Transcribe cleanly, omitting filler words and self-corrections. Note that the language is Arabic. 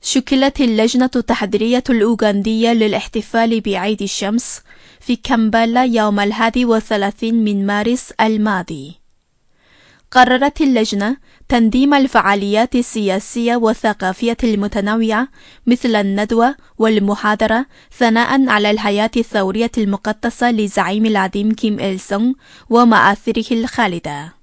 شكلت اللجنة التحضيرية الأوغندية للاحتفال بعيد الشمس في كامبالا يوم 31 من مارس الماضي. قررت اللجنة تنظيم الفعاليات السياسية والثقافية المتنوعة مثل الندوة والمحاضرة ثناء على الحياة الثورية المقدسة للزعيم العظيم كيم إل سونغ ومآثره الخالدة.